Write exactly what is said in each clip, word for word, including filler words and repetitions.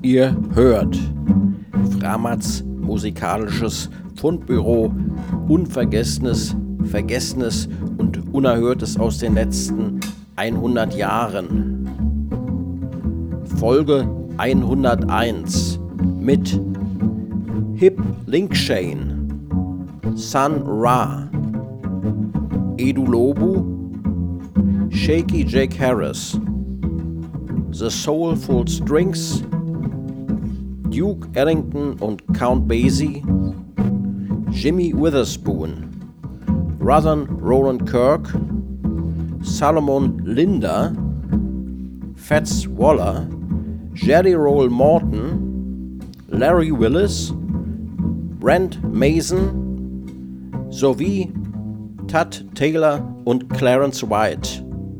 Ihr hört Framats musikalisches Fundbüro, Unvergessenes, Vergessenes und Unerhörtes aus den letzten hundert Jahren. Folge hunderteins mit Hip Linkshane, Sun Ra, Edu Lobu, Shaky Jake Harris, The Soulful Strings, Duke Ellington und Count Basie, Jimmy Witherspoon, Rutherford Roland Kirk, Solomon Linda, Fats Waller, Jerry Roll Morton, Larry Willis, Brent Mason sowie Tut Taylor und Clarence White.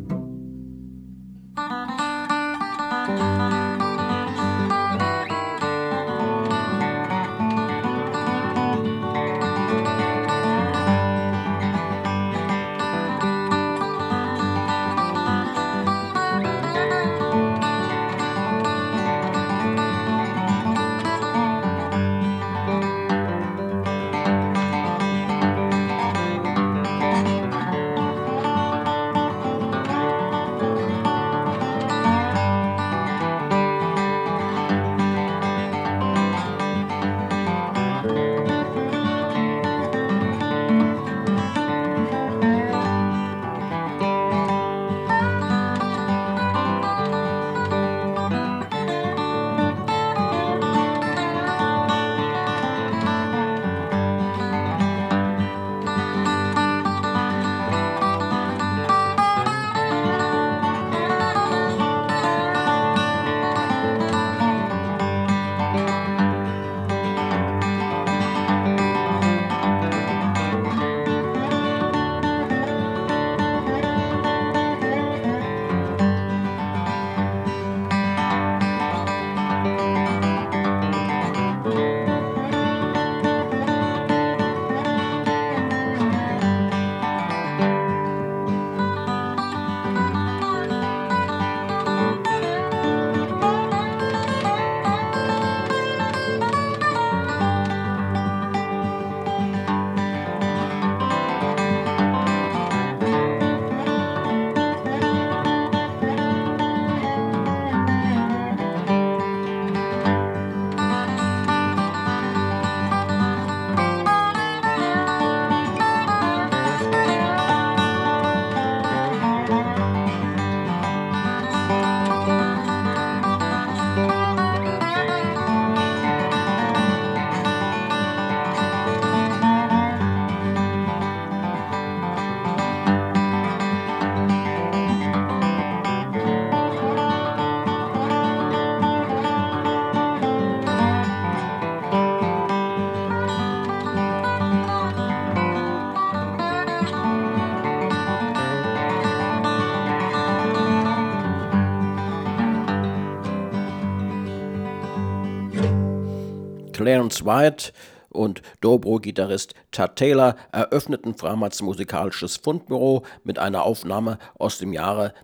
Clarence White und Dobro-Gitarrist Tut Taylor eröffneten Framats musikalisches Fundbüro mit einer Aufnahme aus dem Jahre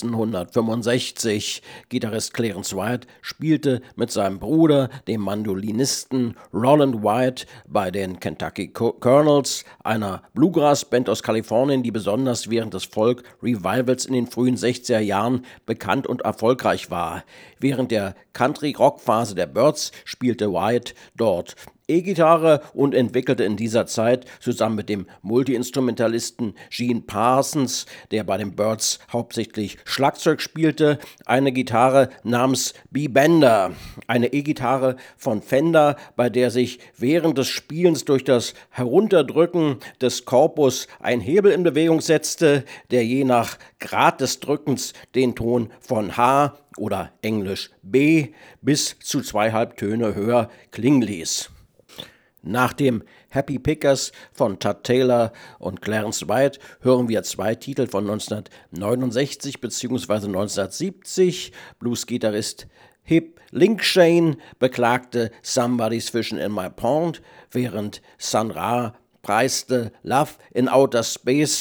neunzehnhundertfünfundsechzig. Gitarrist Clarence White spielte mit seinem Bruder, dem Mandolinisten Roland White, bei den Kentucky Colonels, einer Bluegrass-Band aus Kalifornien, die besonders während des Folk-Revivals in den frühen sechziger Jahren bekannt und erfolgreich war. Während der Country-Rock-Phase der Byrds spielte White dort E-Gitarre und entwickelte in dieser Zeit zusammen mit dem Multi-Instrumentalisten Gene Parsons, der bei den Byrds hauptsächlich Schlagzeug spielte, eine Gitarre namens B-Bender, eine E-Gitarre von Fender, bei der sich während des Spielens durch das Herunterdrücken des Korpus ein Hebel in Bewegung setzte, der je nach Grad des Drückens den Ton von H oder Englisch B bis zu zwei Halbtöne höher klingen ließ. Nach dem Happy Pickers von Tut Taylor und Clarence White hören wir zwei Titel von neunzehnhundertneunundsechzig bzw. neunzehnhundertsiebzig. Blues-Gitarrist Hip Linkshane beklagte Somebody's Fishing in My Pond, während Sun Ra preiste Love in Outer Space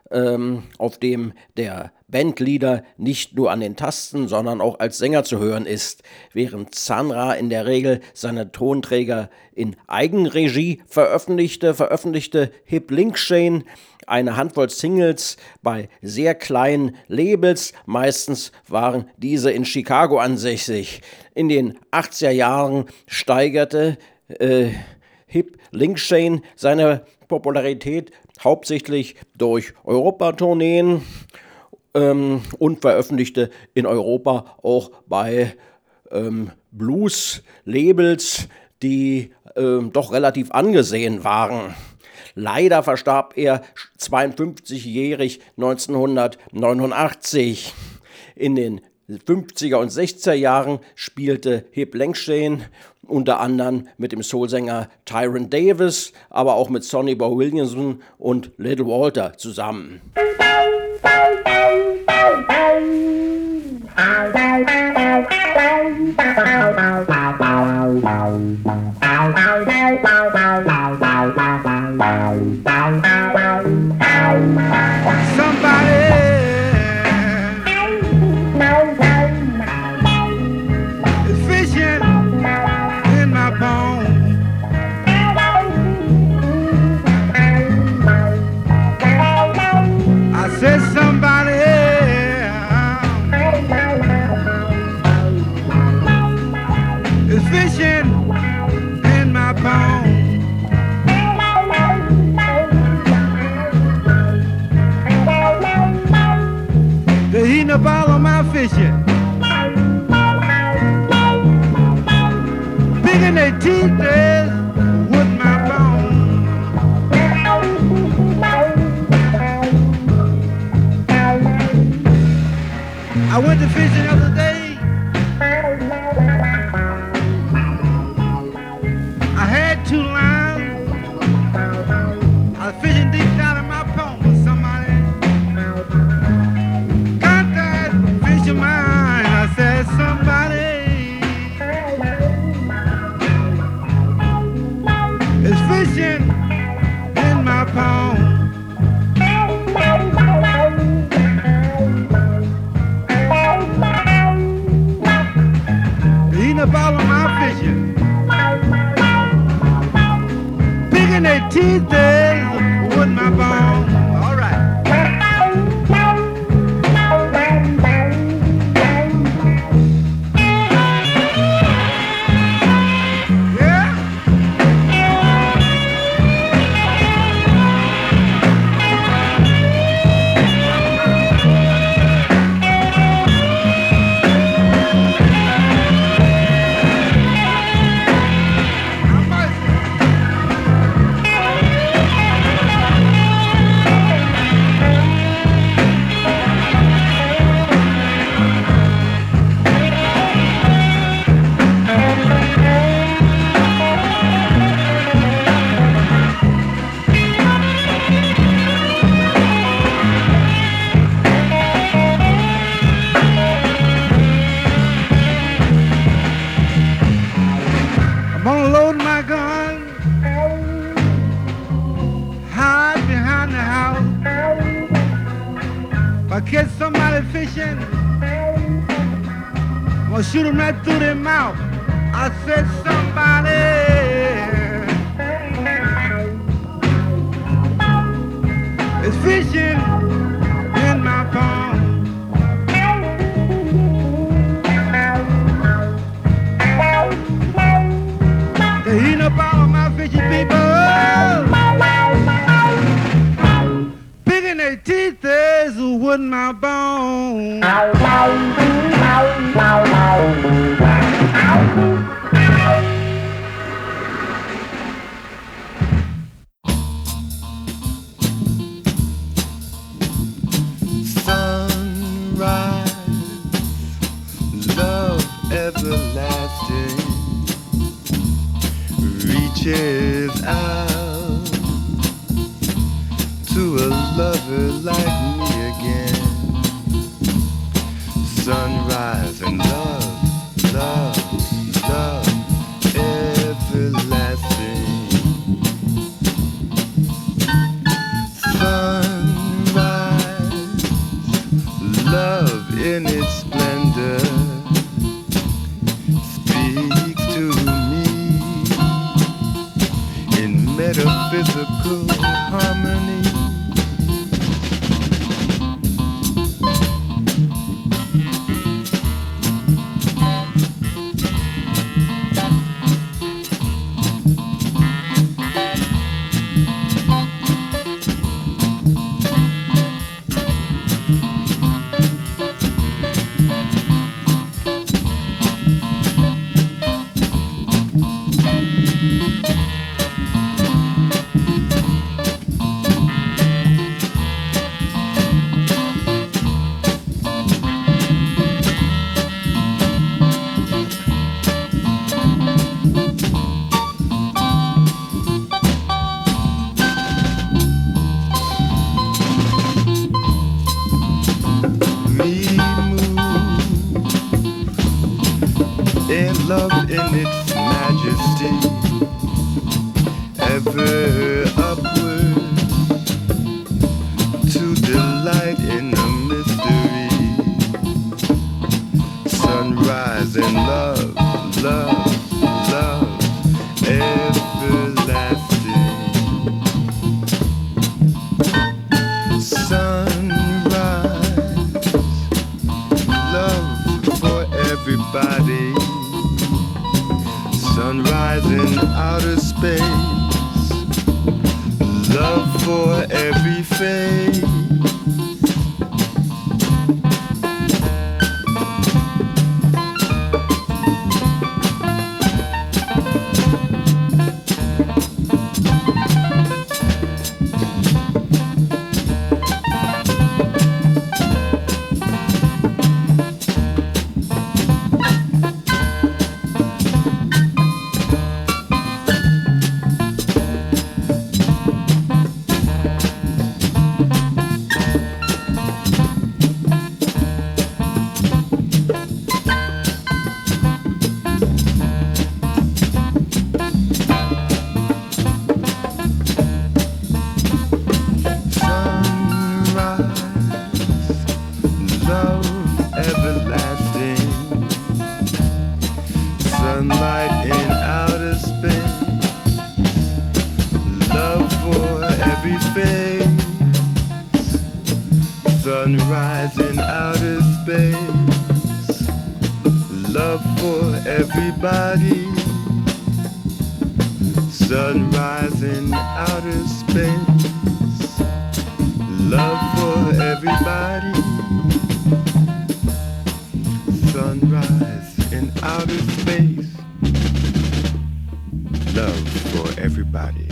ähm, auf dem der Bandleader nicht nur an den Tasten, sondern auch als Sänger zu hören ist, während Sun Ra in der Regel seine Tonträger in Eigenregie veröffentlichte, veröffentlichte Hip Linkshane eine Handvoll Singles bei sehr kleinen Labels, meistens waren diese in Chicago ansässig. In den achtziger Jahren steigerte äh, Hip Linkshane seine Popularität hauptsächlich durch Europatourneen ähm, und veröffentlichte in Europa auch bei ähm, Blues-Labels, die ähm, doch relativ angesehen waren. Leider verstarb er zweiundfünfzigjährig neunzehnhundertneunundachtzig. In den fünfziger und sechziger Jahren spielte Hip Linkshane unter anderem mit dem Soulsänger Tyron Davis, aber auch mit Sonny Boy Williamson und Little Walter zusammen. All of my fishing, big in their teeth is with my bone. I went to fishing the other day. I had two lines. I was fishing deep down in my pond with somebody. Mine, I said somebody is fishing in my pond. Eating up all of my fishing, picking their teeth with my bone. All right. Catch somebody fishing, I'm gonna shoot him right through their mouth. I said somebody is fishing in my pond. They eating up all of my fishing people, picking their teeth is with my bone. Sunrise, love everlasting reaches out to a lover like me again. Sunrise and love, love, love everlasting. Sunrise. for every face. Sunlight in outer space, love for every face. Sunrise in outer space, love for everybody. Sunrise in outer space, love for everybody. Sunrise in outer space, love for everybody.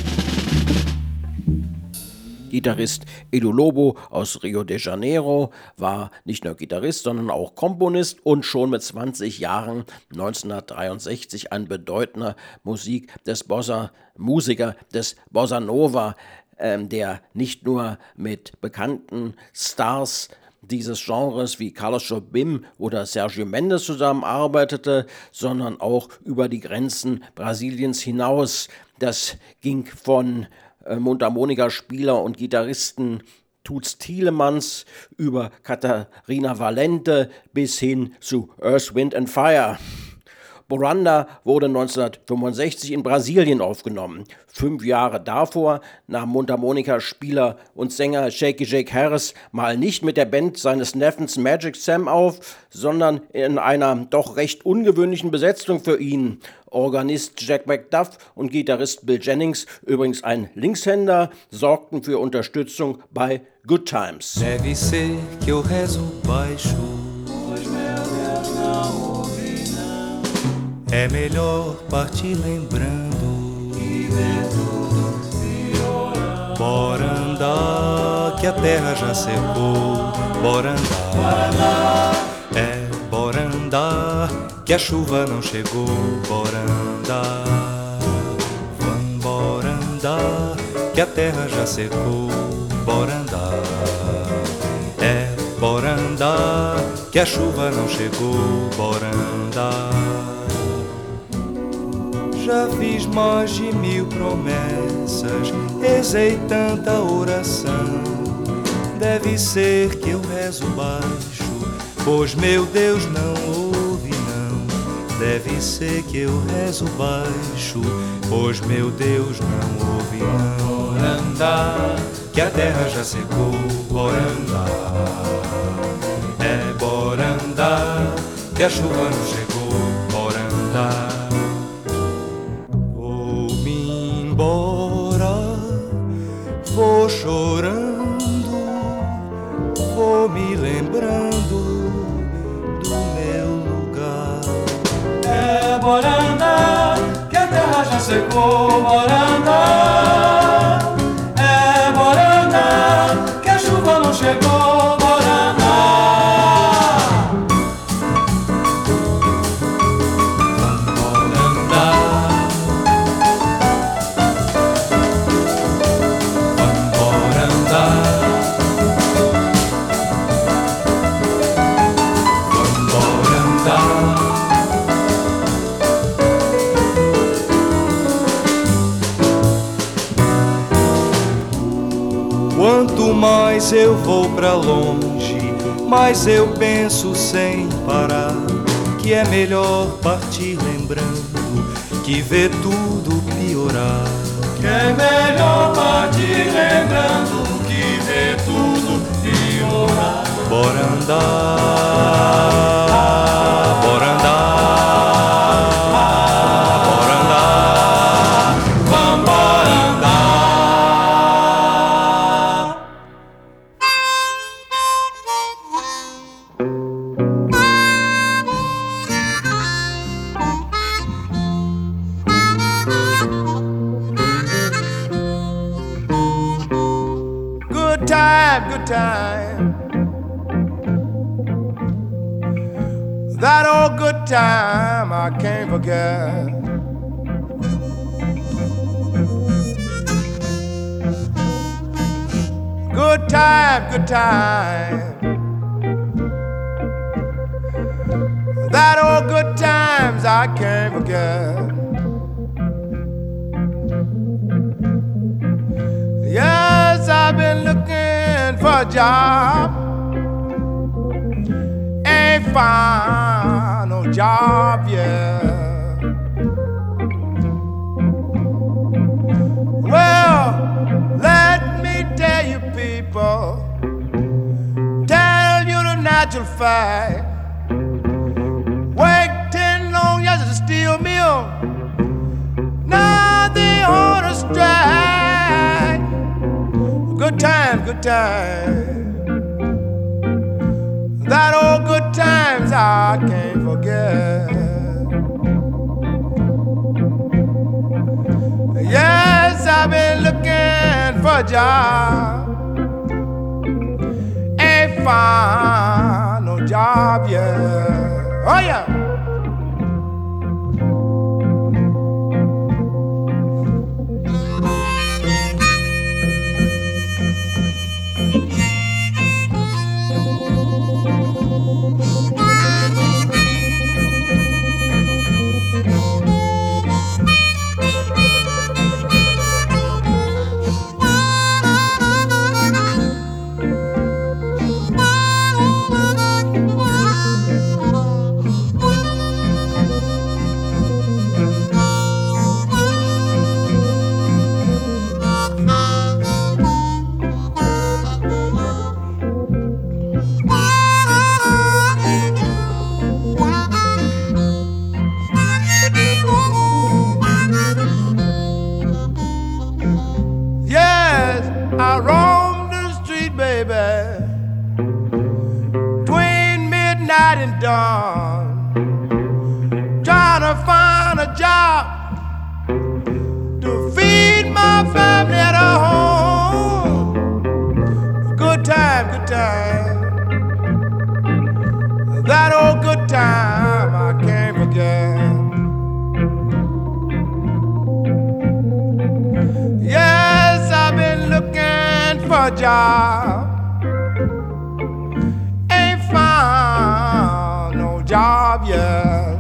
Gitarrist Edu Lobo aus Rio de Janeiro war nicht nur Gitarrist, sondern auch Komponist und schon mit zwanzig Jahren neunzehnhundertdreiundsechzig ein bedeutender Musik des Bossa, Musiker des Bossa Nova, ähm, der nicht nur mit bekannten Stars dieses Genres wie Carlos Jobim oder Sergio Mendes zusammenarbeitete, sondern auch über die Grenzen Brasiliens hinaus. Das ging von äh, Mundharmonikaspieler und Gitarristen Toots Thielemans über Catarina Valente bis hin zu Earth, Wind and Fire. Boranda wurde neunzehnhundertfünfundsechzig in Brasilien aufgenommen. Fünf Jahre davor nahm Mundharmonikaspieler und Sänger Shaky Jake Harris mal nicht mit der Band seines Neffens Magic Sam auf, sondern in einer doch recht ungewöhnlichen Besetzung für ihn. Organist Jack McDuff und Gitarrist Bill Jennings, übrigens ein Linkshänder, sorgten für Unterstützung bei Good Times. Deve ser que eu rezo baixo. É melhor partir lembrando e ver tudo piorar. Bora andar, que a terra já secou. Bora andar, é, bora andar, que a chuva não chegou. Bora andar, vambora andar, que a terra já secou. Bora andar, é, bora andar, que a chuva não chegou. Bora andar. Já fiz mais de mil promessas, rezei tanta oração. Deve ser que eu rezo baixo, pois meu Deus não ouve não. Deve ser que eu rezo baixo, pois meu Deus não ouve não. Bora andar, que a terra já secou. Bora andar, é bora andar, que a chuva não chegou. Bora andar. Vou chorando, vou me lembrando do meu lugar. É, bora andar, que a terra já secou. Bora andar, é, bora andar, que a chuva não chegou. Bora andar, bora andar. Quanto mais eu vou pra longe, mais eu penso sem parar que é melhor partir lembrando que ver tudo piorar. Que é melhor partir lembrando que ver tudo piorar. Bora andar, bora andar. Bora andar, vambora andar. Good time, good time. That old good time I can't forget. Good time, good time. That old good times I can't forget. Yes, I've been looking for a job. Ain't found no job yet. Well, let me tell you people, tell you the natural fact. Work ten long years at a steel mill, now they on a strike. Good time, good time. That old good times I can't forget. Yes, I've been looking for a job. Ain't found no job yet. Oh yeah. I roam the street, baby, between midnight and dawn, trying to find a job to feed my family at home. Good time, good time. That old good time I can't forget. Yes, I've been looking for a job. Ain't found no job yet.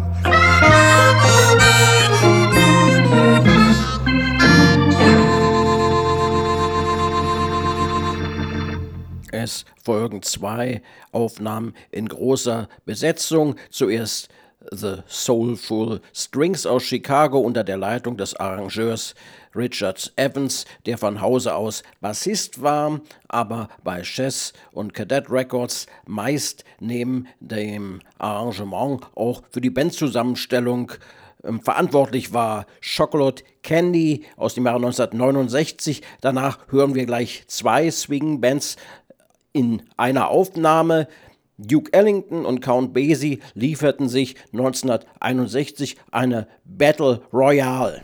Es folgen zwei Aufnahmen in großer Besetzung. Zuerst The Soulful Strings aus Chicago unter der Leitung des Arrangeurs Richard Evans, der von Hause aus Bassist war, aber bei Chess und Cadet Records meist neben dem Arrangement auch für die Bandzusammenstellung ähm, verantwortlich war. Chocolate Candy aus dem Jahre neunzehnhundertneunundsechzig. Danach hören wir gleich zwei Swing-Bands in einer Aufnahme. Duke Ellington und Count Basie lieferten sich neunzehnhunderteinundsechzig eine Battle Royale.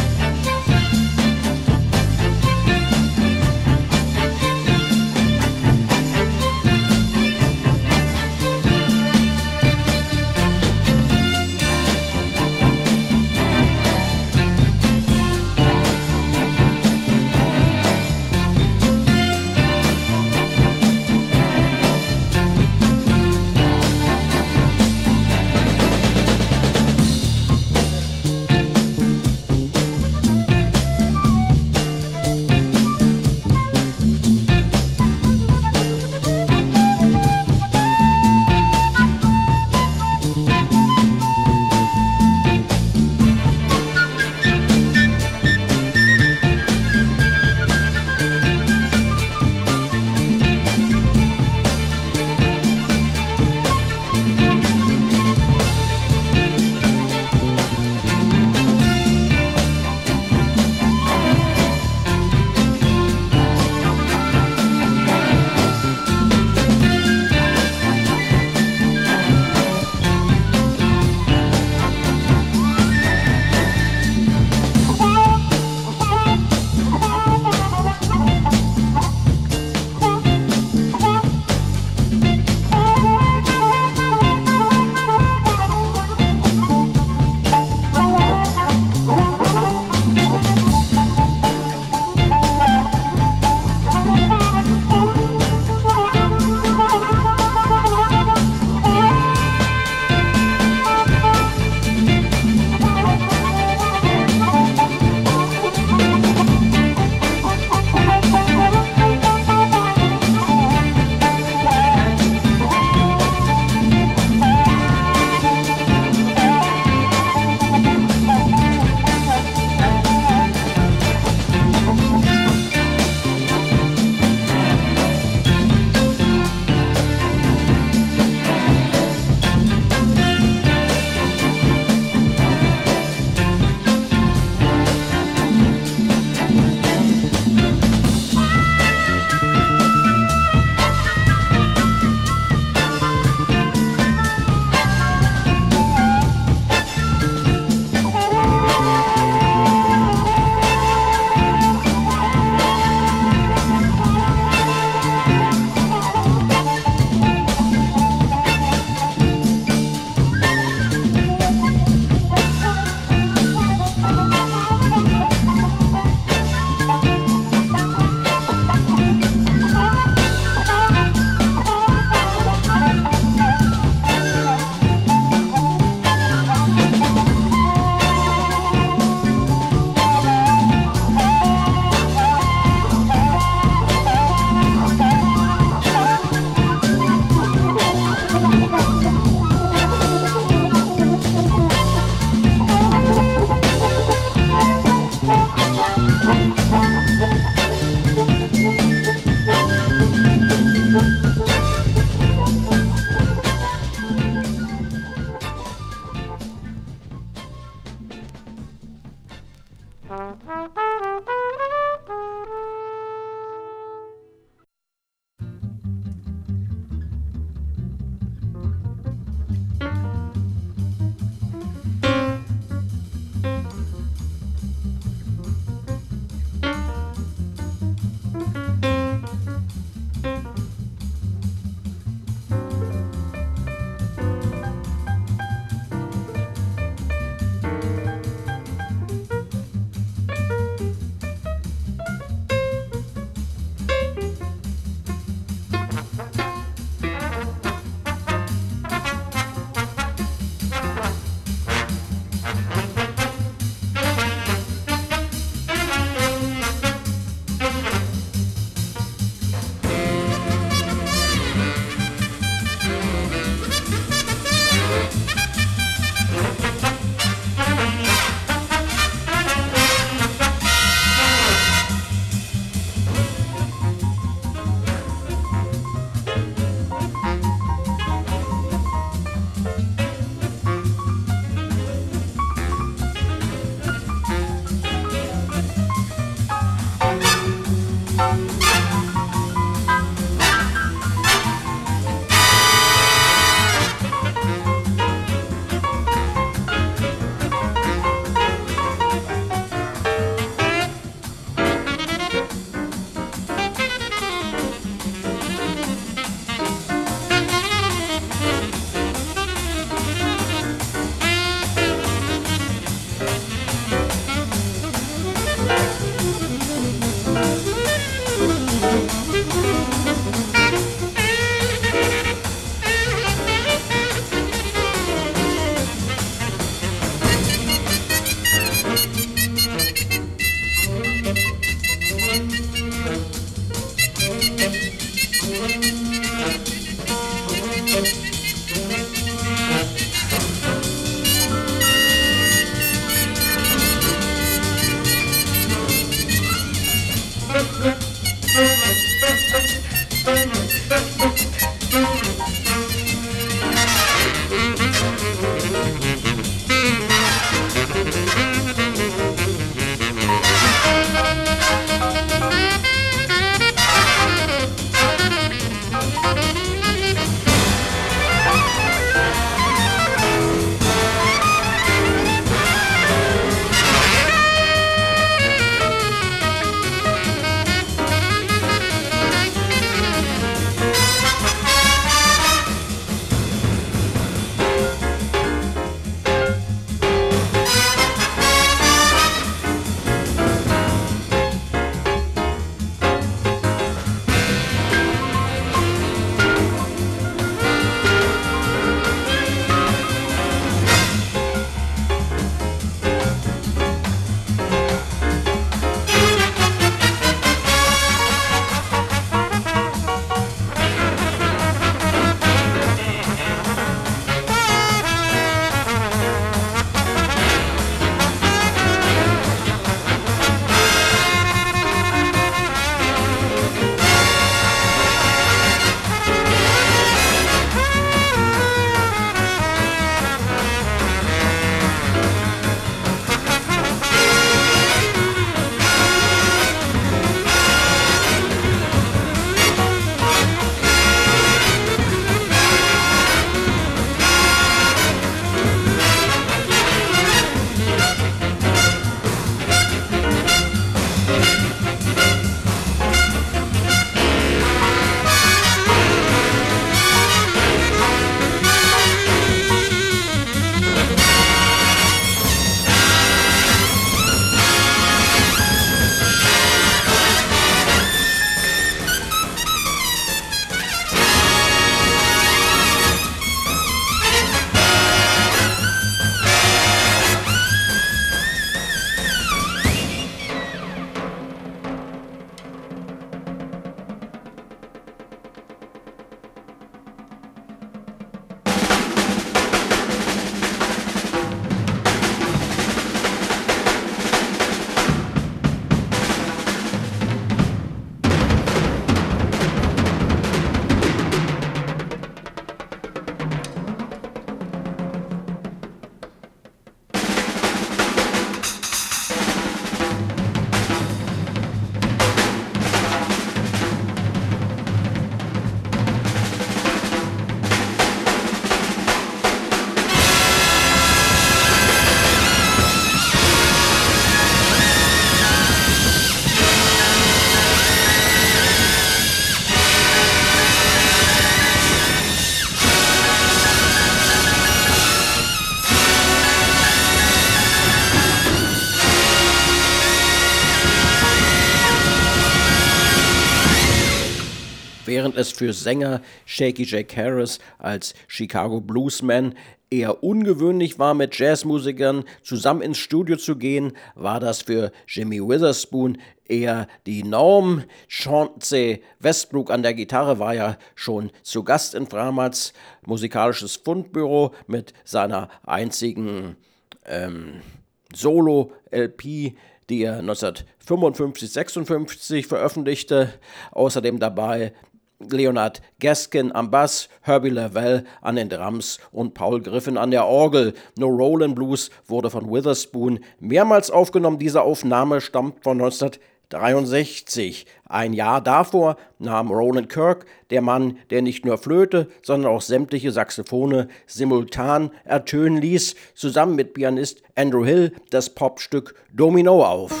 während es für Sänger Shaky Jack Harris als Chicago Bluesman eher ungewöhnlich war, mit Jazzmusikern zusammen ins Studio zu gehen, war das für Jimmy Witherspoon eher die Norm. Chauncey Westbrook an der Gitarre war ja schon zu Gast in Framats musikalisches Fundbüro mit seiner einzigen ähm, Solo-L P, die er neunzehnhundertfünfundfünfzig sechsundfünfzig veröffentlichte. Außerdem dabei Leonard Gaskin am Bass, Herbie Lavelle an den Drums und Paul Griffin an der Orgel. No Rollin' Blues wurde von Witherspoon mehrmals aufgenommen. Diese Aufnahme stammt von neunzehnhundertdreiundsechzig. Ein Jahr davor nahm Roland Kirk, der Mann, der nicht nur Flöte, sondern auch sämtliche Saxophone simultan ertönen ließ, zusammen mit Pianist Andrew Hill das Popstück Domino auf.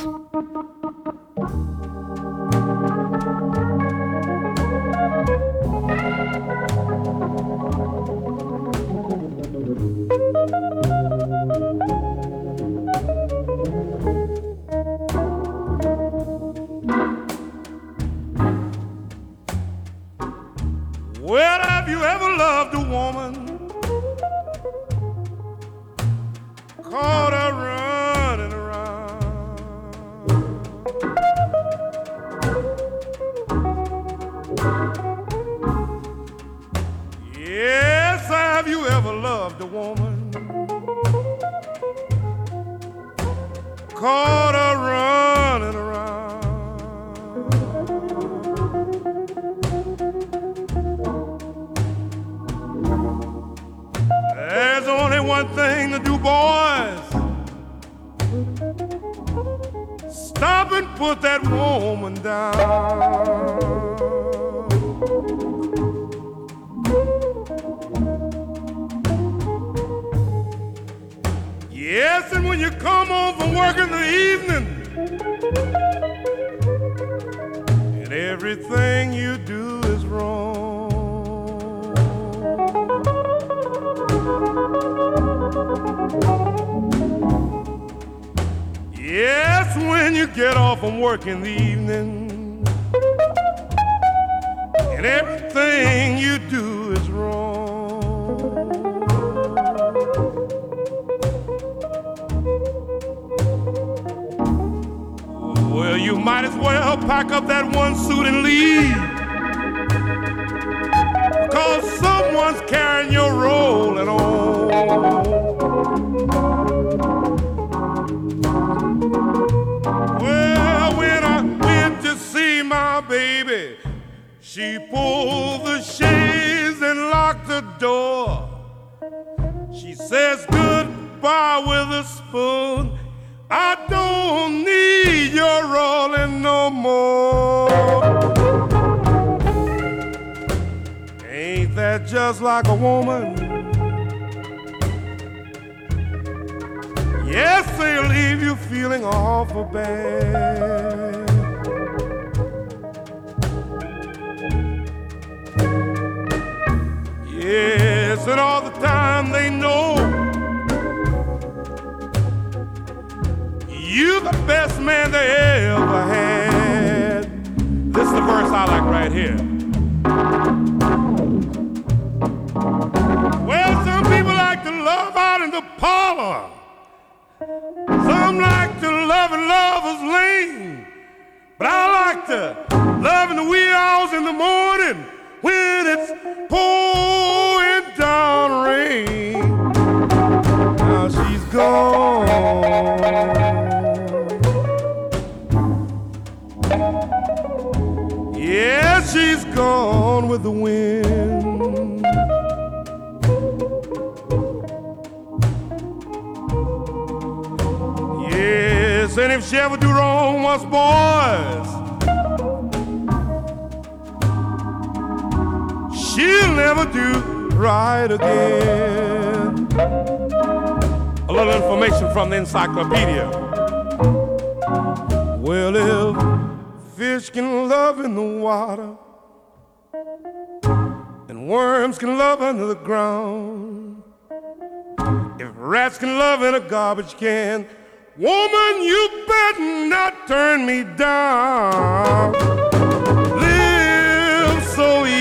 Well, have you ever loved a woman? Caught her running around. Yes, have you ever loved a woman? Caught her running around. There's only one thing to do, boys. Stop and put that woman down. Yes, and when you come home from work in the evening, and everything you do is wrong. Yes, when you get off from work in the evening, and everything you do is wrong. Well, you might as well pack up that one suit and leave, because someone's carrying your rolling on. Well, when I went to see my baby, she pulled the shades and locked the door. She says goodbye with a spoon. I don't need your rolling no more. Ain't that just like a woman? Yes, they'll leave you feeling awful bad. Yes, and all the time they know you're the best man they ever had. This is the verse I like right here. Well, some people like to love out in the parlor. Some like to love in lover's lane. But I like to love in the wee hours in the morning when it's pouring down rain. Now she's gone. Yeah, she's gone with the wind. Yes, and if she ever do wrong once, boys, she'll never do right again. A little information from the encyclopedia. Well, if fish can love in the water, and worms can love under the ground, if rats can love in a garbage can, woman, you better not turn me down. Live so easy.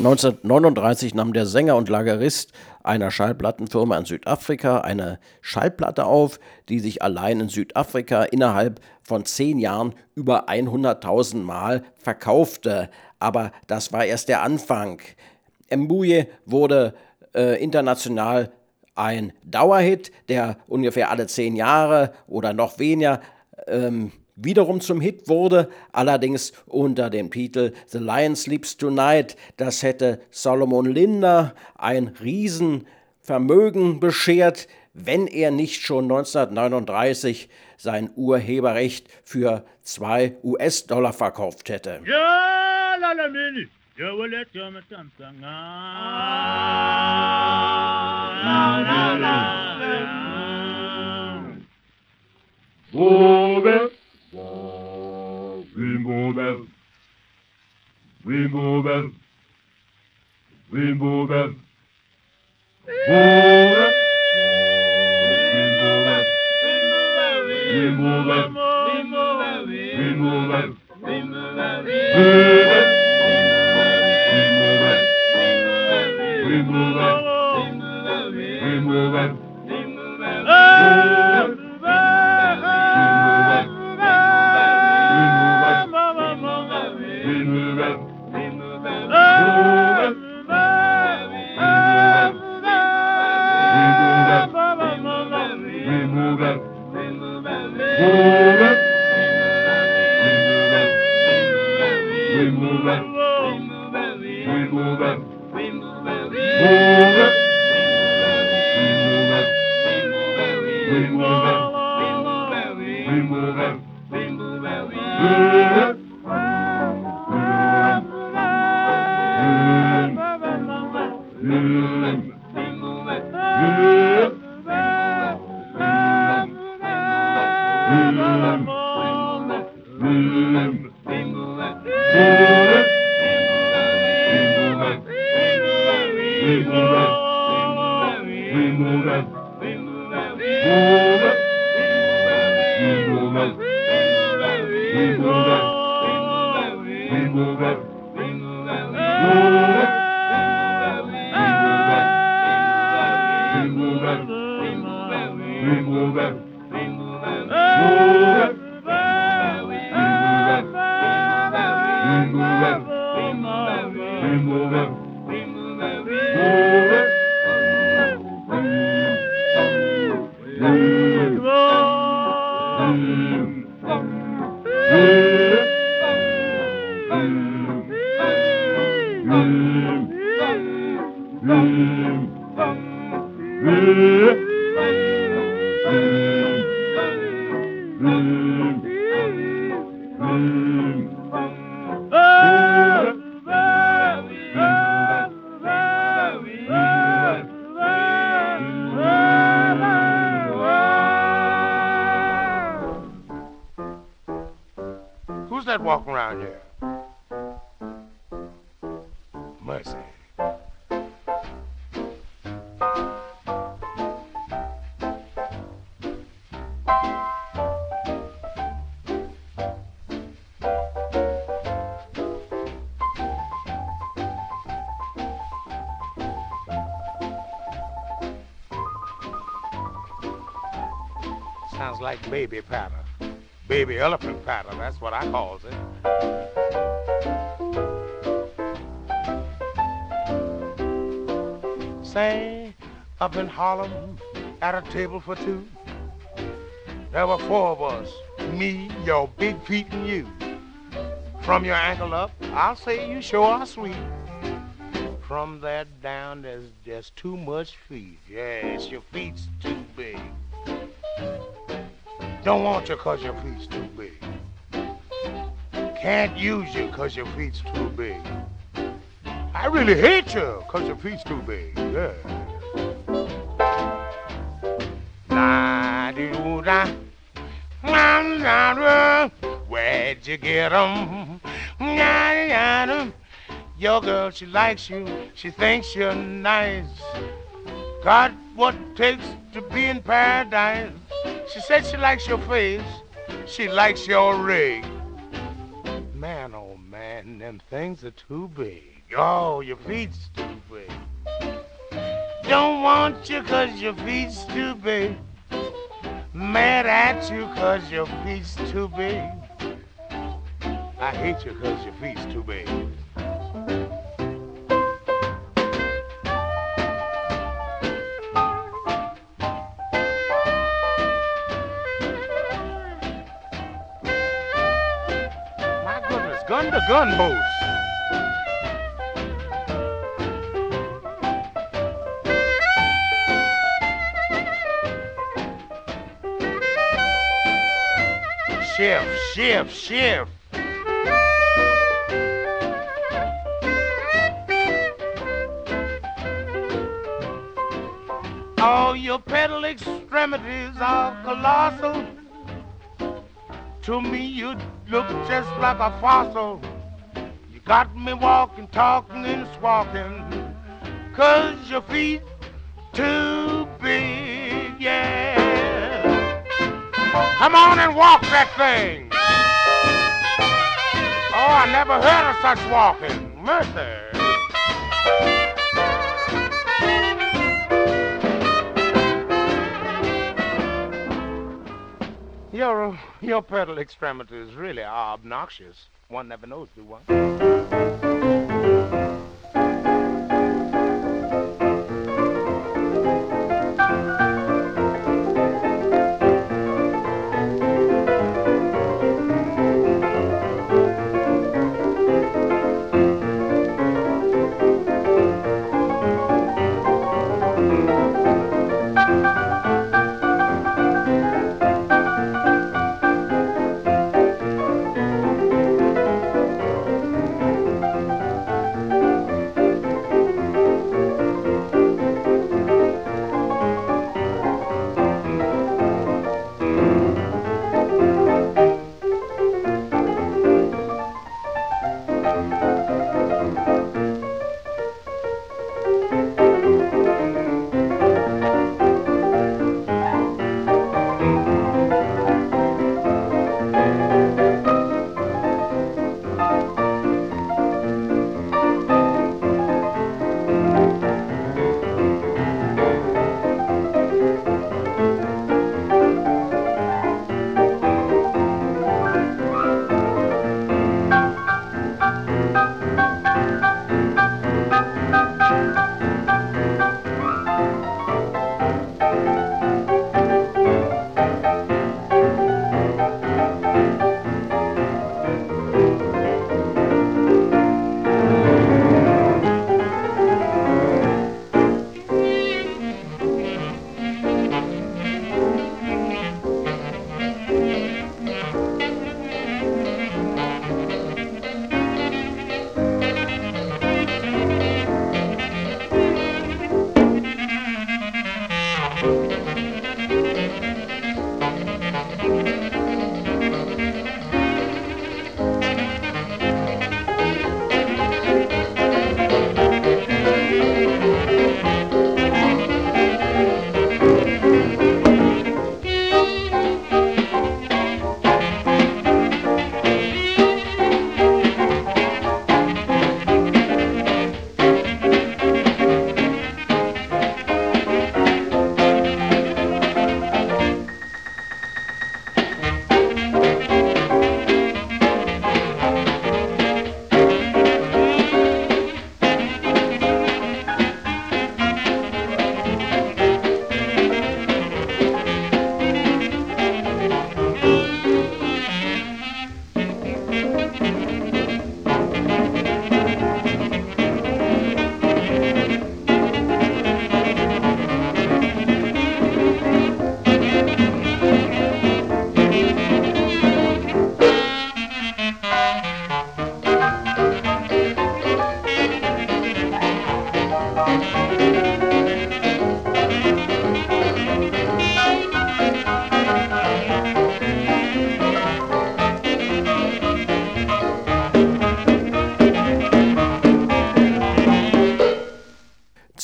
neunzehnhundertneununddreißig nahm der Sänger und Lagerist einer Schallplattenfirma in Südafrika eine Schallplatte auf, die sich allein in Südafrika innerhalb von zehn Jahren über hunderttausend Mal verkaufte. Aber das war erst der Anfang. Mbuye wurde äh, international ein Dauerhit, der ungefähr alle zehn Jahre oder noch weniger ähm, wiederum zum Hit wurde, allerdings unter dem Titel The Lion Sleeps Tonight. Das hätte Solomon Linder ein Riesenvermögen beschert, wenn er nicht schon neunzehnhundertneununddreißig sein Urheberrecht für zwei US-Dollar verkauft hätte. Ja, la la mini. Ja, well, let's go with something. La la la. Move it. We move it. We move it. We move it. Move it. We move it. We move it. We move it. We move it. We move it. We move it. Who's that walking around here? Mercy. Sounds like baby patter. Baby elephant patter, that's what I calls it. Say, up in Harlem, at a table for two, there were four of us, me, your big feet, and you. From your ankle up, I'll say you sure are sweet. From there down, there's just too much feet. Yes, your feet's too big. Don't want you cause your feet's too big. Can't use you cause your feet's too big. I really hate you cause your feet's too big. Yeah. La-dee-doo-da. Where'd you get 'em? Your girl, she likes you. She thinks you're nice. Got what it takes to be in paradise. She said she likes your face, she likes your rig. Man, oh man, them things are too big. Oh, your feet's too big. Don't want you 'cause your feet's too big. Mad at you 'cause your feet's too big. I hate you 'cause your feet's too big. My goodness, gun to gun boats. Shift, shift, shift. All your pedal extremities are colossal. To me, you look just like a fossil. You got me walking, talking, and squawking, 'cause your feet too big, yeah. Come on and walk that thing. Oh, I never heard of such walking. Mercy. Your, your pedal extremities really are obnoxious. One never knows, do one?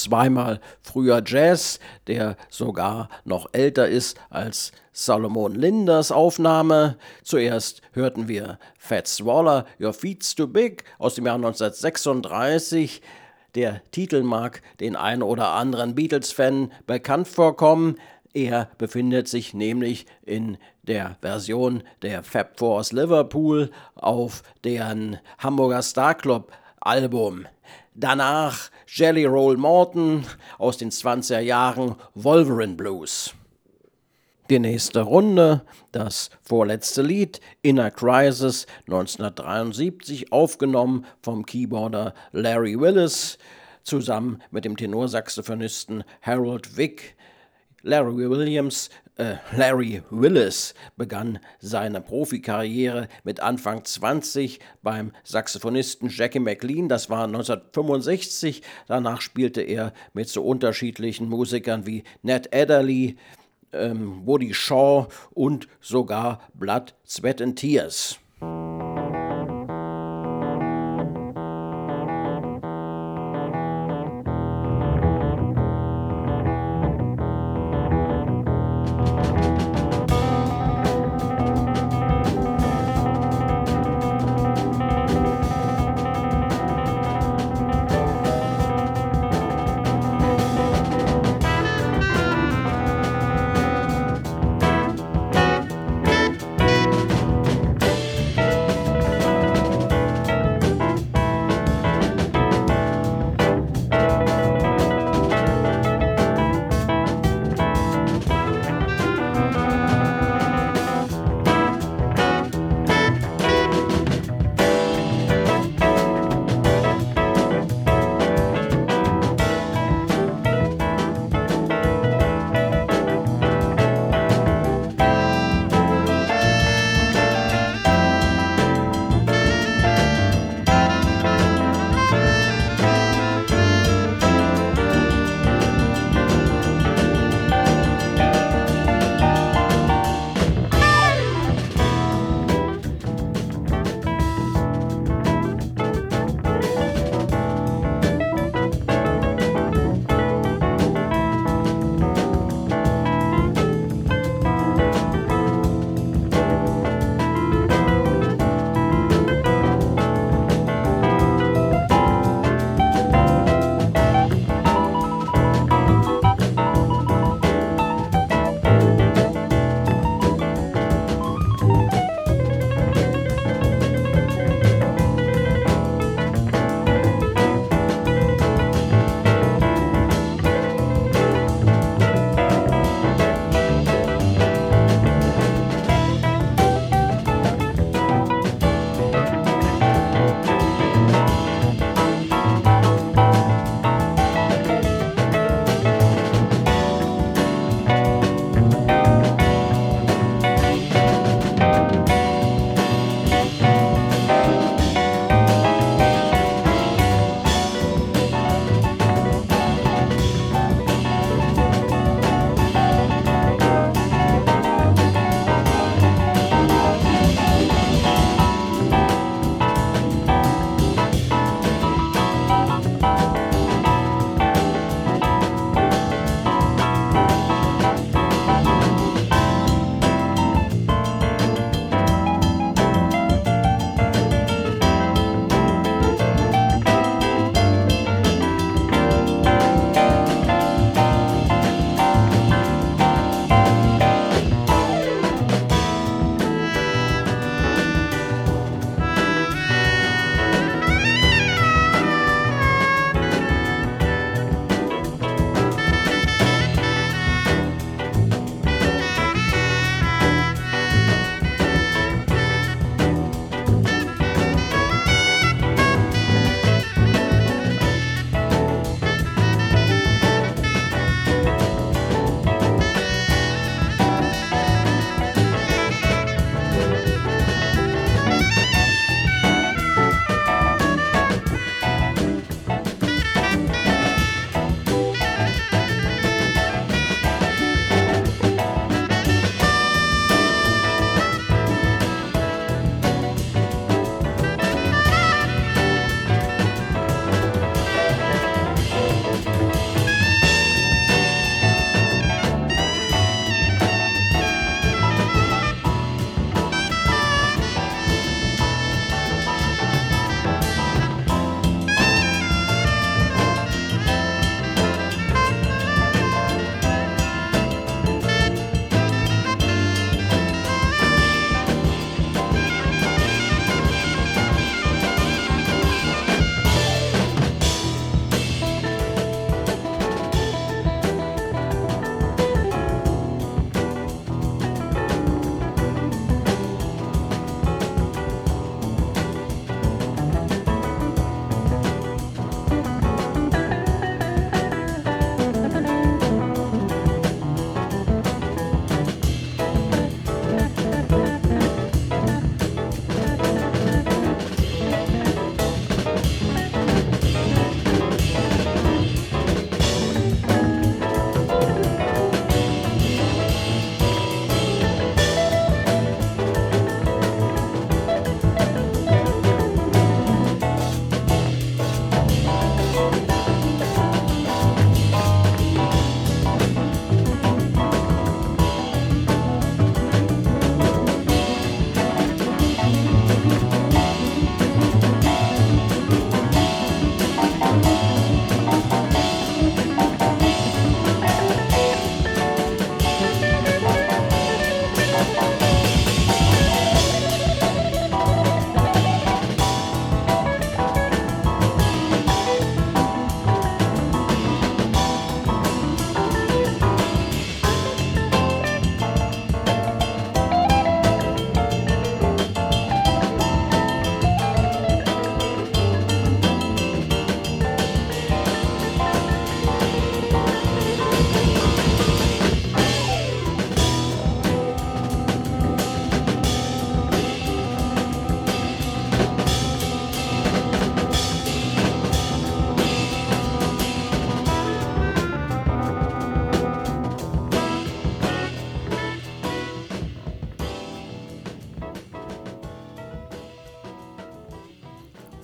zweimal früher Jazz, der sogar noch älter ist als Solomon Linders Aufnahme. Zuerst hörten wir Fats Waller, Your Feet's Too Big aus dem Jahr neunzehnhundertsechsunddreißig. Der Titel mag den ein oder anderen Beatles-Fan bekannt vorkommen. Er befindet sich nämlich in der Version der Fab Four aus Liverpool auf deren Hamburger Star Club Album. Danach Jelly Roll Morton aus den zwanziger Jahren Wolverine Blues. Die nächste Runde, das vorletzte Lied, Inner Crisis, neunzehnhundertdreiundsiebzig, aufgenommen vom Keyboarder Larry Willis, zusammen mit dem Tenorsaxophonisten Harold Vick. Larry Williams, äh, Larry Willis begann seine Profikarriere mit Anfang zwanzig beim Saxophonisten Jackie McLean, das war neunzehnhundertfünfundsechzig. Danach spielte er mit so unterschiedlichen Musikern wie Ned Adderley, ähm, Woody Shaw und sogar Blood, Sweat and Tears.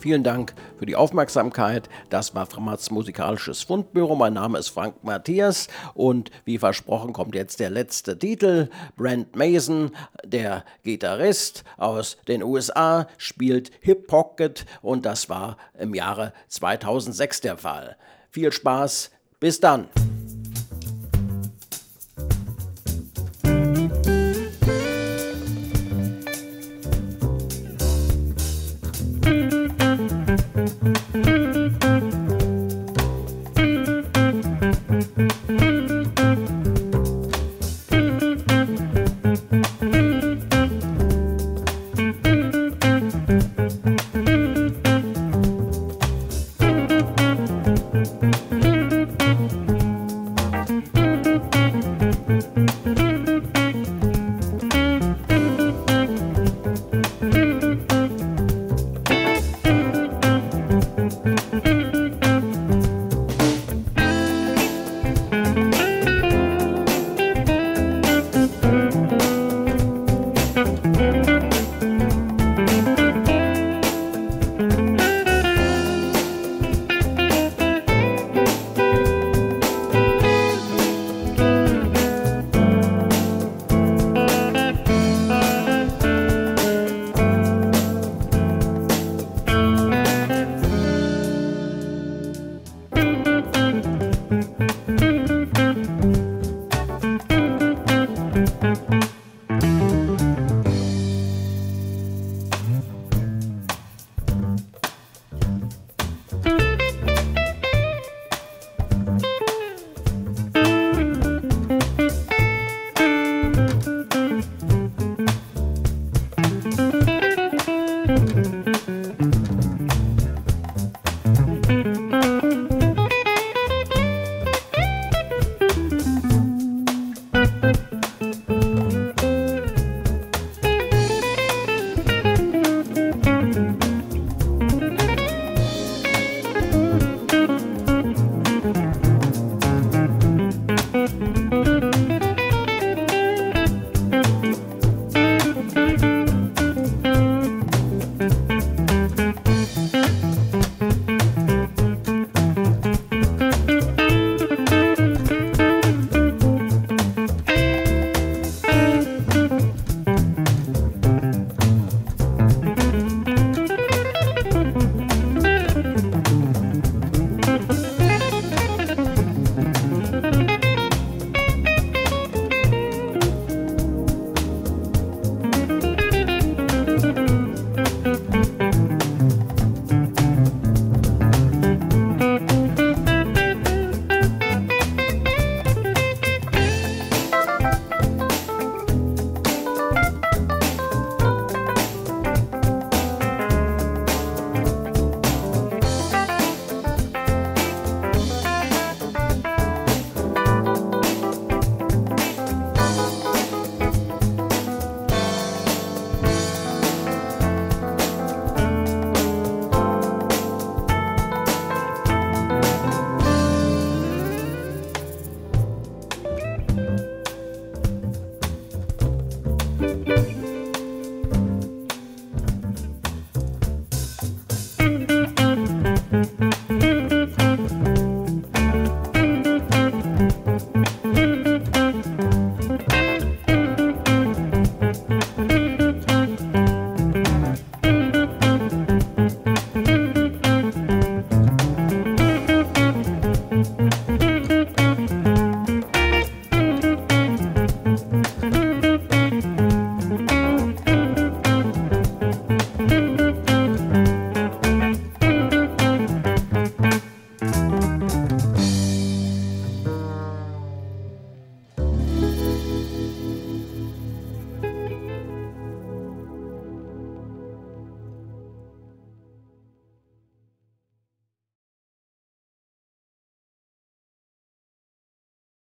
Vielen Dank für die Aufmerksamkeit. Das war Framats musikalisches Fundbüro. Mein Name ist Frank Matthias und wie versprochen kommt jetzt der letzte Titel. Brent Mason, der Gitarrist aus den U S A, spielt Hip Pocket und das war im Jahre zweitausendsechs der Fall. Viel Spaß, bis dann!